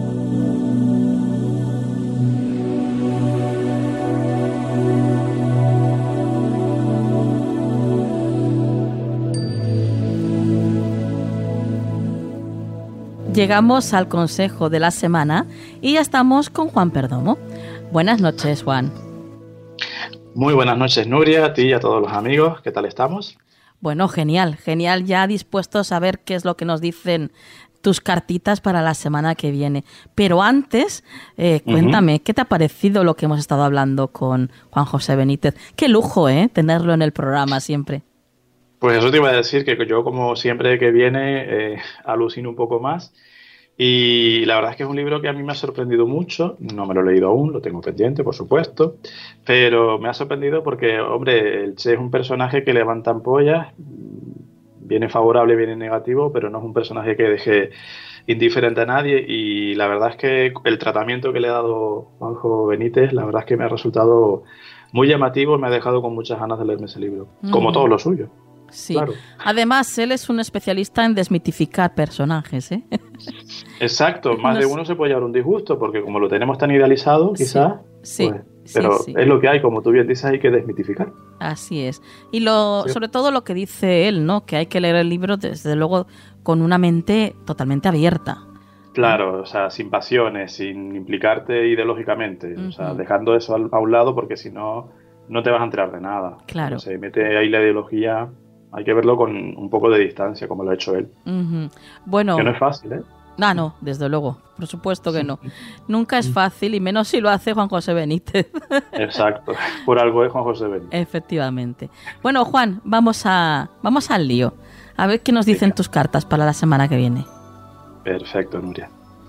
Llegamos al consejo de la semana y ya estamos con Juan Perdomo. Buenas noches, Juan. Muy buenas noches, Nuria, a ti y a todos los amigos. ¿Qué tal estamos? Bueno, genial, ya dispuestos a ver qué es lo que nos dicen tus cartitas para la semana que viene. Pero antes, cuéntame, ¿qué te ha parecido lo que hemos estado hablando con Juan José Benítez? Qué lujo, tenerlo en el programa siempre. Pues eso te iba a decir, que yo como siempre que viene alucino un poco más, y la verdad es que es un libro que a mí me ha sorprendido mucho. No me lo he leído aún, lo tengo pendiente, por supuesto, pero me ha sorprendido porque, hombre, el Che es un personaje que levanta ampollas, viene favorable, viene negativo, pero no es un personaje que deje indiferente a nadie, y la verdad es que el tratamiento que le ha dado Juanjo Benítez, la verdad es que me ha resultado muy llamativo y me ha dejado con muchas ganas de leerme ese libro, como todo lo suyo. Sí, claro. Además él es un especialista en desmitificar personajes, ¿eh? Exacto, más de uno se puede llevar un disgusto, porque como lo tenemos tan idealizado, quizás, sí, pues, pero es lo que hay, como tú bien dices, hay que desmitificar. Así es. Y sobre todo lo que dice él, ¿no? Que hay que leer el libro, desde luego, con una mente totalmente abierta. Claro, o sea, sin pasiones, sin implicarte ideológicamente, o sea, dejando eso a un lado, porque si no, no te vas a enterar de nada. Claro. Se mete ahí la ideología. Hay que verlo con un poco de distancia, como lo ha hecho él. Bueno, que no es fácil, ¿eh? No, desde luego, por supuesto que no. Nunca es fácil, y menos si lo hace Juan José Benítez. Exacto, por algo es Juan José Benítez. Efectivamente. Bueno, Juan, vamos al lío. A ver qué nos dicen tus cartas para la semana que viene. Perfecto, Nuria.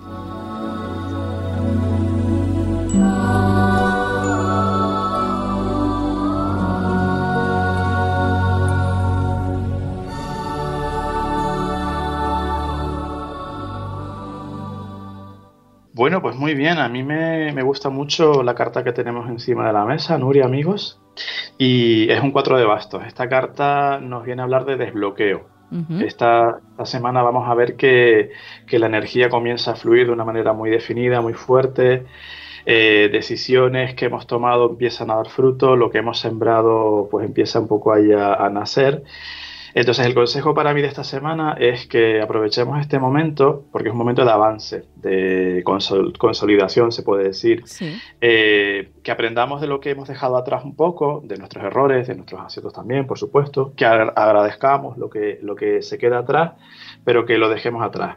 Bueno, pues muy bien, a mí me gusta mucho la carta que tenemos encima de la mesa, Nuria, amigos, y es un 4 de bastos. Esta carta nos viene a hablar de desbloqueo. Esta semana vamos a ver que la energía comienza a fluir de una manera muy definida, muy fuerte. Decisiones que hemos tomado empiezan a dar fruto, lo que hemos sembrado pues empieza un poco ahí a nacer. Entonces el consejo para mí de esta semana es que aprovechemos este momento, porque es un momento de avance, de consolidación, se puede decir, que aprendamos de lo que hemos dejado atrás un poco, de nuestros errores, de nuestros aciertos también, por supuesto, que agradezcamos lo que se queda atrás, pero que lo dejemos atrás.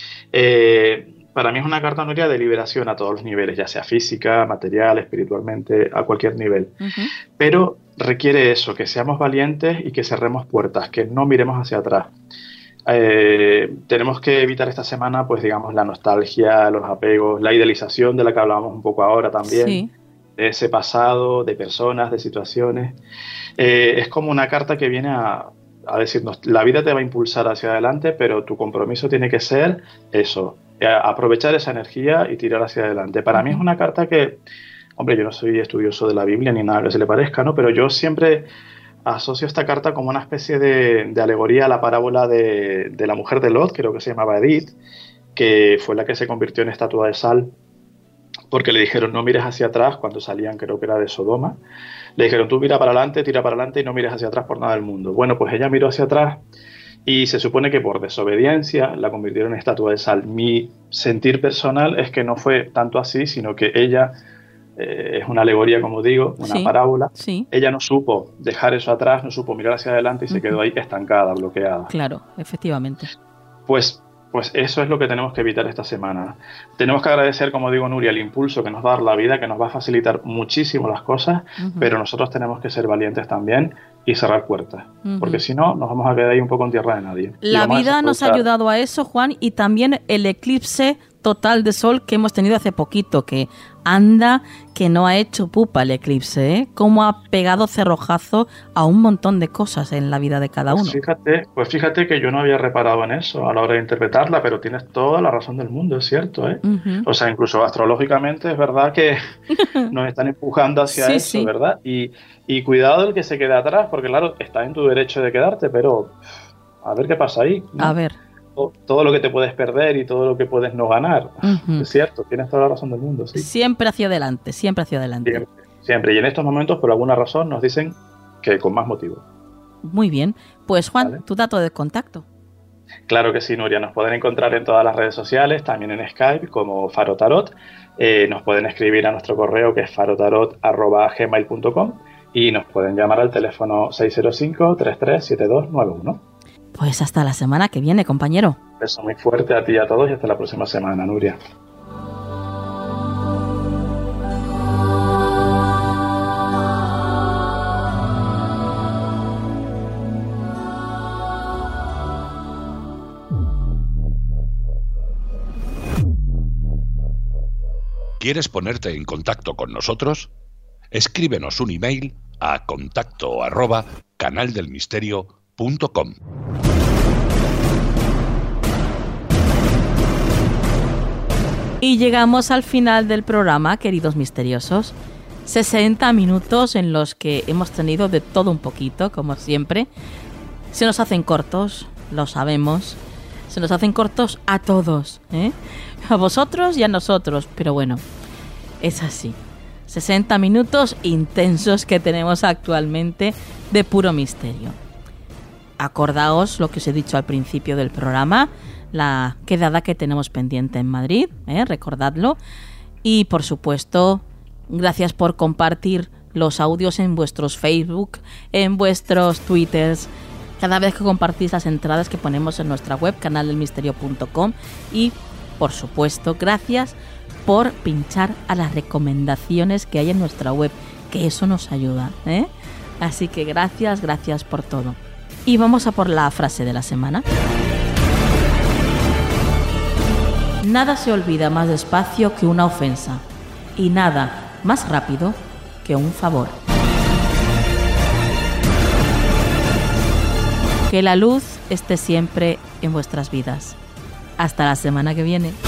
Para mí es una carta, Nuria, de liberación a todos los niveles, ya sea física, material, espiritualmente, a cualquier nivel. Pero requiere eso, que seamos valientes y que cerremos puertas, que no miremos hacia atrás. Tenemos que evitar esta semana, pues digamos, la nostalgia, los apegos, la idealización de la que hablábamos un poco ahora también, de ese pasado, de personas, de situaciones. Es como una carta que viene a decirnos, la vida te va a impulsar hacia adelante, pero tu compromiso tiene que ser eso, aprovechar esa energía y tirar hacia adelante. Para mí es una carta que, hombre, yo no soy estudioso de la Biblia ni nada que se le parezca, ¿no? Pero yo siempre asocio esta carta como una especie de alegoría a la parábola de la mujer de Lot, creo que se llamaba Edith, que fue la que se convirtió en estatua de sal, porque le dijeron no mires hacia atrás cuando salían, creo que era de Sodoma. Le dijeron tú tira para adelante y no mires hacia atrás por nada del mundo. Bueno, pues ella miró hacia atrás y se supone que por desobediencia la convirtieron en estatua de sal. Mi sentir personal es que no fue tanto así, sino que ella es una alegoría, como digo, una parábola. Sí. Ella no supo dejar eso atrás, no supo mirar hacia adelante y se quedó ahí estancada, bloqueada. Claro, efectivamente. Pues eso es lo que tenemos que evitar esta semana. Tenemos que agradecer, como digo, Nuria, el impulso que nos va a dar la vida, que nos va a facilitar muchísimo las cosas, pero nosotros tenemos que ser valientes también y cerrar puertas, porque si no, nos vamos a quedar ahí un poco en tierra de nadie. La vida nos ha ayudado a eso, Juan, y también el eclipse total de sol que hemos tenido hace poquito, que anda que no ha hecho pupa el eclipse, ¿eh? Cómo ha pegado cerrojazo a un montón de cosas en la vida de cada uno. Pues fíjate que yo no había reparado en eso a la hora de interpretarla, pero tienes toda la razón del mundo, es cierto, ¿eh? O sea, incluso astrológicamente es verdad que nos están empujando hacia eso, ¿verdad? Y cuidado el que se quede atrás, porque claro, estás en tu derecho de quedarte, pero a ver qué pasa ahí, ¿no? A ver. Todo lo que te puedes perder y todo lo que puedes no ganar. Es cierto, tienes toda la razón del mundo, sí. Siempre hacia adelante, siempre hacia adelante. Siempre. Y en estos momentos, por alguna razón, nos dicen que con más motivo. Muy bien. Pues Juan, ¿vale? Tu dato de contacto. Claro que sí, Nuria. Nos pueden encontrar en todas las redes sociales, también en Skype como Faro Tarot. Nos pueden escribir a nuestro correo, que es farotarot@gmail.com, y nos pueden llamar al teléfono 605-337291. Pues hasta la semana que viene, compañero. Un beso muy fuerte a ti y a todos y hasta la próxima semana, Nuria. ¿Quieres ponerte en contacto con nosotros? Escríbenos un email a contacto@canaldelmisterio.com. Y llegamos al final del programa, queridos misteriosos. 60 minutos en los que hemos tenido de todo un poquito, como siempre. Se nos hacen cortos, lo sabemos. Se nos hacen cortos a todos, ¿eh? A vosotros y a nosotros, pero bueno, es así. 60 minutos intensos que tenemos actualmente de puro misterio. Acordaos lo que os he dicho al principio del programa, la quedada que tenemos pendiente en Madrid, recordadlo. Y por supuesto, gracias por compartir los audios en vuestros Facebook, en vuestros Twitters, cada vez que compartís las entradas que ponemos en nuestra web, canaldelmisterio.com. Y por supuesto, gracias por pinchar a las recomendaciones que hay en nuestra web, que eso nos ayuda, ¿eh? Así que gracias por todo. Y vamos a por la frase de la semana. Nada se olvida más despacio que una ofensa, y nada más rápido que un favor. Que la luz esté siempre en vuestras vidas. Hasta la semana que viene.